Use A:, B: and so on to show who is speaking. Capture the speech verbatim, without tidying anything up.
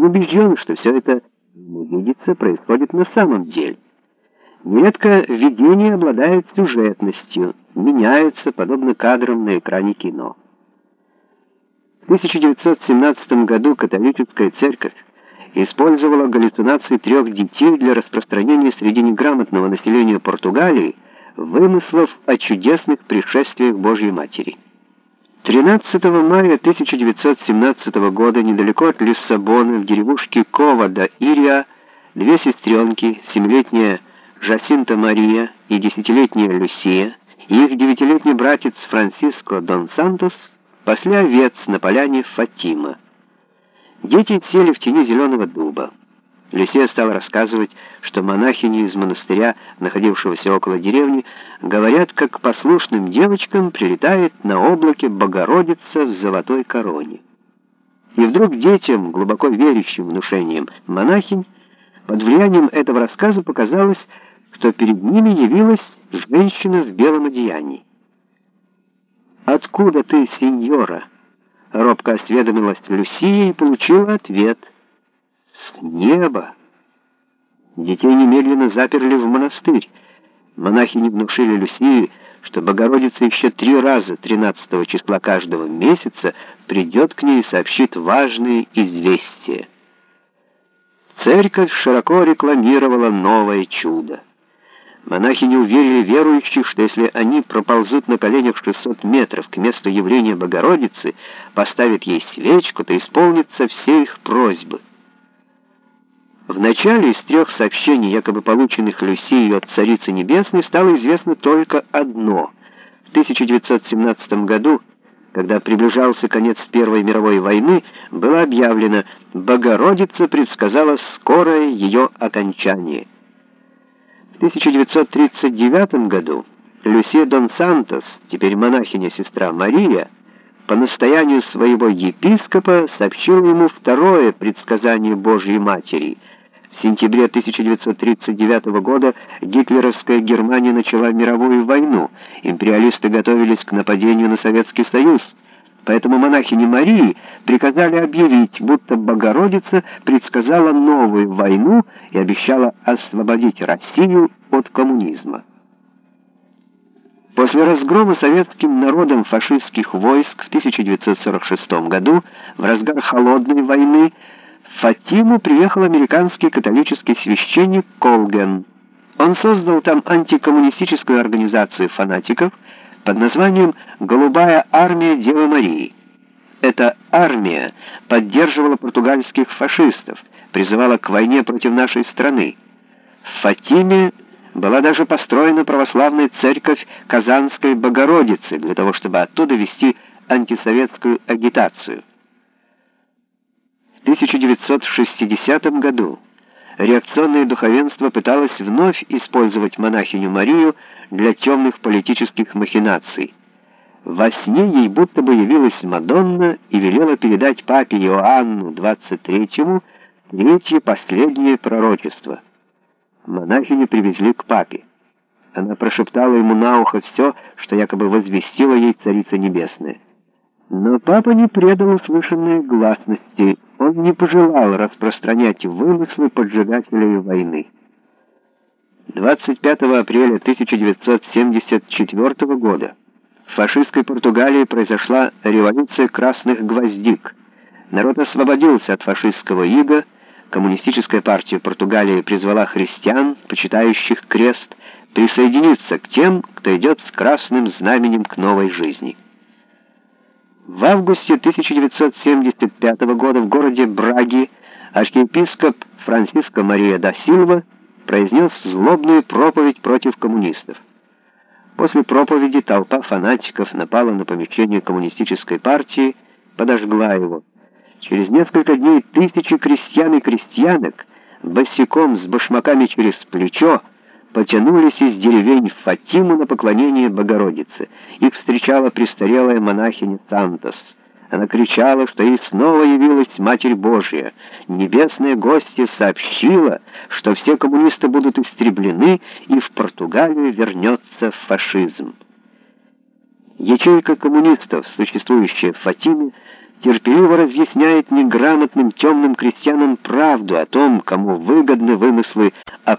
A: убежден, что все это, ему видится, происходит на самом деле. Нередко видение обладает сюжетностью, меняется, подобно кадрам на экране кино. В тысяча девятьсот семнадцатом году католическая церковь использовала галлюцинации трех детей для распространения среди неграмотного населения Португалии вымыслов о чудесных пришествиях Божьей Матери. тринадцатого мая тысяча девятьсот семнадцатого года недалеко от Лиссабона, в деревушке Кова-да-Ирия, две сестренки, семилетняя Жасинта Мария и десятилетняя Люсия, и их девятилетний братец Франсиско Дон Сантос пасли овец на поляне Фатима. Дети сели в тени зеленого дуба. Люсия стала рассказывать, что монахини из монастыря, находившегося около деревни, говорят, как к послушным девочкам прилетает на облаке Богородица в золотой короне. И вдруг детям, глубоко верящим внушением монахинь, под влиянием этого рассказа показалось, что перед ними явилась женщина в белом одеянии. «Откуда ты, сеньора?» — робко осведомилась Люсия и получила ответ: «С неба». Детей немедленно заперли в монастырь. Монахини внушили Люсии, что Богородица еще три раза тринадцатого числа каждого месяца придет к ней и сообщит важные известия. Церковь широко рекламировала новое чудо. Монахини уверили верующих, что если они проползут на коленях шестьсот метров к месту явления Богородицы, поставят ей свечку, то исполнятся все их просьбы. В начале из трех сообщений, якобы полученных Люсией от Царицы Небесной, стало известно только одно. В тысяча девятьсот семнадцатом году, когда приближался конец Первой мировой войны, было объявлено: Богородица предсказала скорое ее окончание. В тысяча девятьсот тридцать девятом году Люсия Дон Сантос, теперь монахиня-сестра Мария, по настоянию своего епископа сообщила ему второе предсказание Божьей Матери. В сентябре тысяча девятьсот тридцать девятого года гитлеровская Германия начала мировую войну. Империалисты готовились к нападению на Советский Союз. Поэтому монахини Марии приказали объявить, будто Богородица предсказала новую войну и обещала освободить Россию от коммунизма. После разгрома советским народом фашистских войск в тысяча девятьсот сорок шестом году, в разгар холодной войны, в Фатиму приехал американский католический священник Колген. Он создал там антикоммунистическую организацию фанатиков под названием «Голубая армия Девы Марии». Эта армия поддерживала португальских фашистов, призывала к войне против нашей страны. В Фатиме была даже построена православная церковь Казанской Богородицы для того, чтобы оттуда вести антисоветскую агитацию. В тысяча девятьсот шестидесятом году реакционное духовенство пыталось вновь использовать монахиню Марию для темных политических махинаций. Во сне ей будто бы явилась Мадонна и велела передать папе Иоанну двадцать третьему третье последнее пророчество. Монахиню привезли к папе. Она прошептала ему на ухо все, что якобы возвестила ей Царица Небесная. Но папа не предал услышанной гласности. Он не пожелал распространять вымыслы поджигателей войны. двадцать пятого апреля тысяча девятьсот семьдесят четвёртого года в фашистской Португалии произошла революция красных гвоздик. Народ освободился от фашистского ига. Коммунистическая партия Португалии призвала христиан, почитающих крест, присоединиться к тем, кто идет с красным знаменем к новой жизни. В августе тысяча девятьсот семьдесят пятого года в городе Браги архиепископ Франсиско Мария да Силва произнес злобную проповедь против коммунистов. После проповеди толпа фанатиков напала на помещение коммунистической партии, подожгла его. Через несколько дней тысячи крестьян и крестьянок босиком с башмаками через плечо потянулись из деревень в Фатиму на поклонение Богородице. Их встречала престарелая монахиня Сантос. Она кричала, что ей снова явилась Матерь Божья. Небесная гостья сообщила, что все коммунисты будут истреблены, и в Португалию вернется фашизм. Ячейка коммунистов, существующая в Фатиме, терпеливо разъясняет неграмотным темным крестьянам правду о том, кому выгодны вымыслы о